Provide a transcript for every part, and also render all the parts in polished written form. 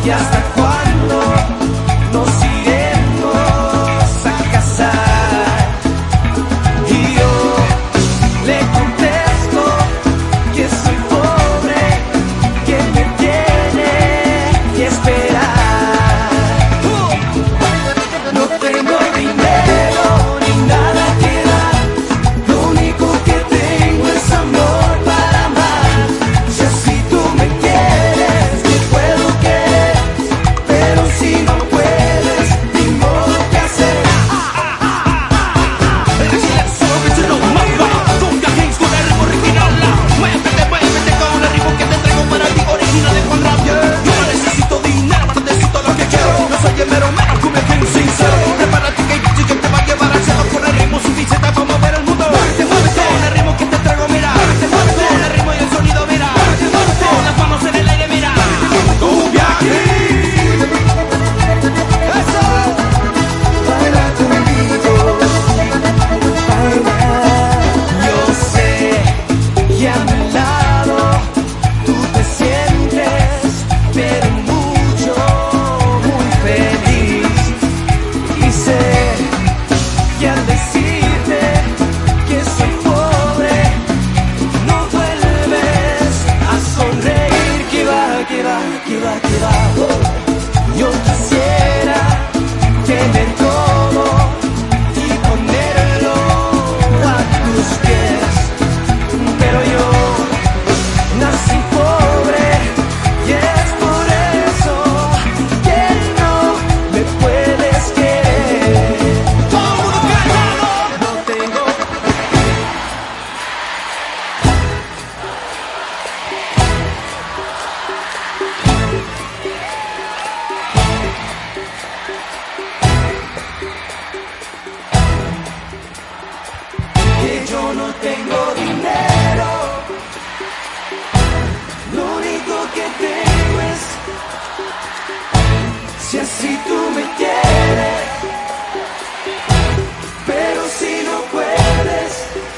¿Y hasta cuándo nos iremos a casar? Y yo le contesto que soy pobre, que me tiene que esperar. No tengo dinero ni nada que dar, lo único que tengo es amor para amar. Si así tú me quieres, te puedo querer, pero si no puedes, ni modo que hacer. Muévete con el ritmo que te traigo para ti, original de Juan Rap. Yo no necesito dinero, para necesito lo que quiero. No soy el mero mero, como el gen sincero. Prepárate que te va a llevar al cielo con el ritmo suficiente para mover el mundo. Muévete con el ritmo que te traigo, mira. Con el ritmo y el sonido, mira. Con las manos en el aire, mira. Cumbia Kings. Eso, baila conmigo, baila. Yo sé que a mi lado tú te sientes, pero mucho, muy feliz. Y sé que al decirte que soy pobre, no vuelves a sonreír. Que va, que va, que va, que va. Yo quisiera tener todo y ponerlo a tus pies, pero yo nací pobre y es por eso que no me puedes querer. Todo el mundo callado. No tengo que yo no tengo dinero, lo único que tengo es si así tú me quieres, pero si no puedes.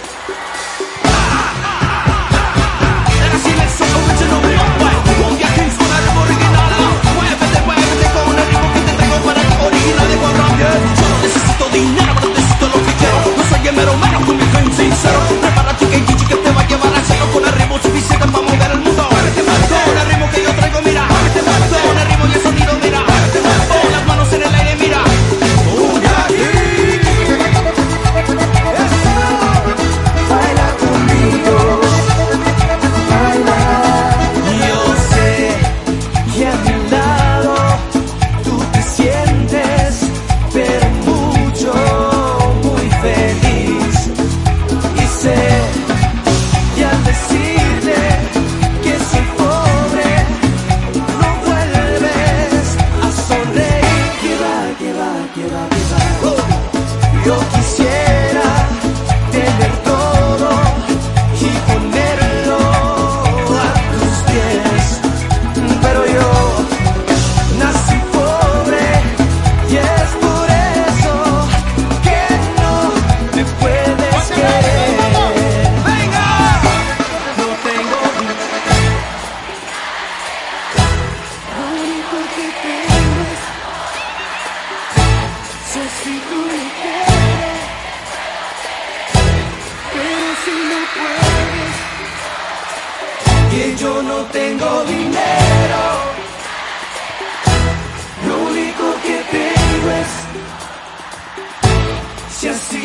Así me soy original de Cumbia Kings con el ritmo original. Muévete con el ritmo que te traigo para ti, original de Juan Rap. Yo no necesito dinero, pero necesito lo que quiero. No soy el mero mero, con mi gen sincero. Prepárate que te va a llevar al cielo con el ritmo suficiente para mover el mundo. Con el ritmo que yo traigo, mira. Con el ritmo y el sonido, mira. Con las manos en el aire, mira. Cumbia Kings. Eso, baila conmigo, baila. Yo sé que a mi lado tú te sientes, pero mucho, muy feliz. Y sé que al decirte que soy pobre, no vuelves a sonreír. Que va, que va, que va, que va. Yo quisiera tener todo y ponerlo a tus pies, pero yo nací pobre y es por eso que no me puedes querer. ¡Venga! No tengo lo único que tengo es si así tú me quieres, pero si no puedes. Que yo no tengo dinero, lo único que tengo es si así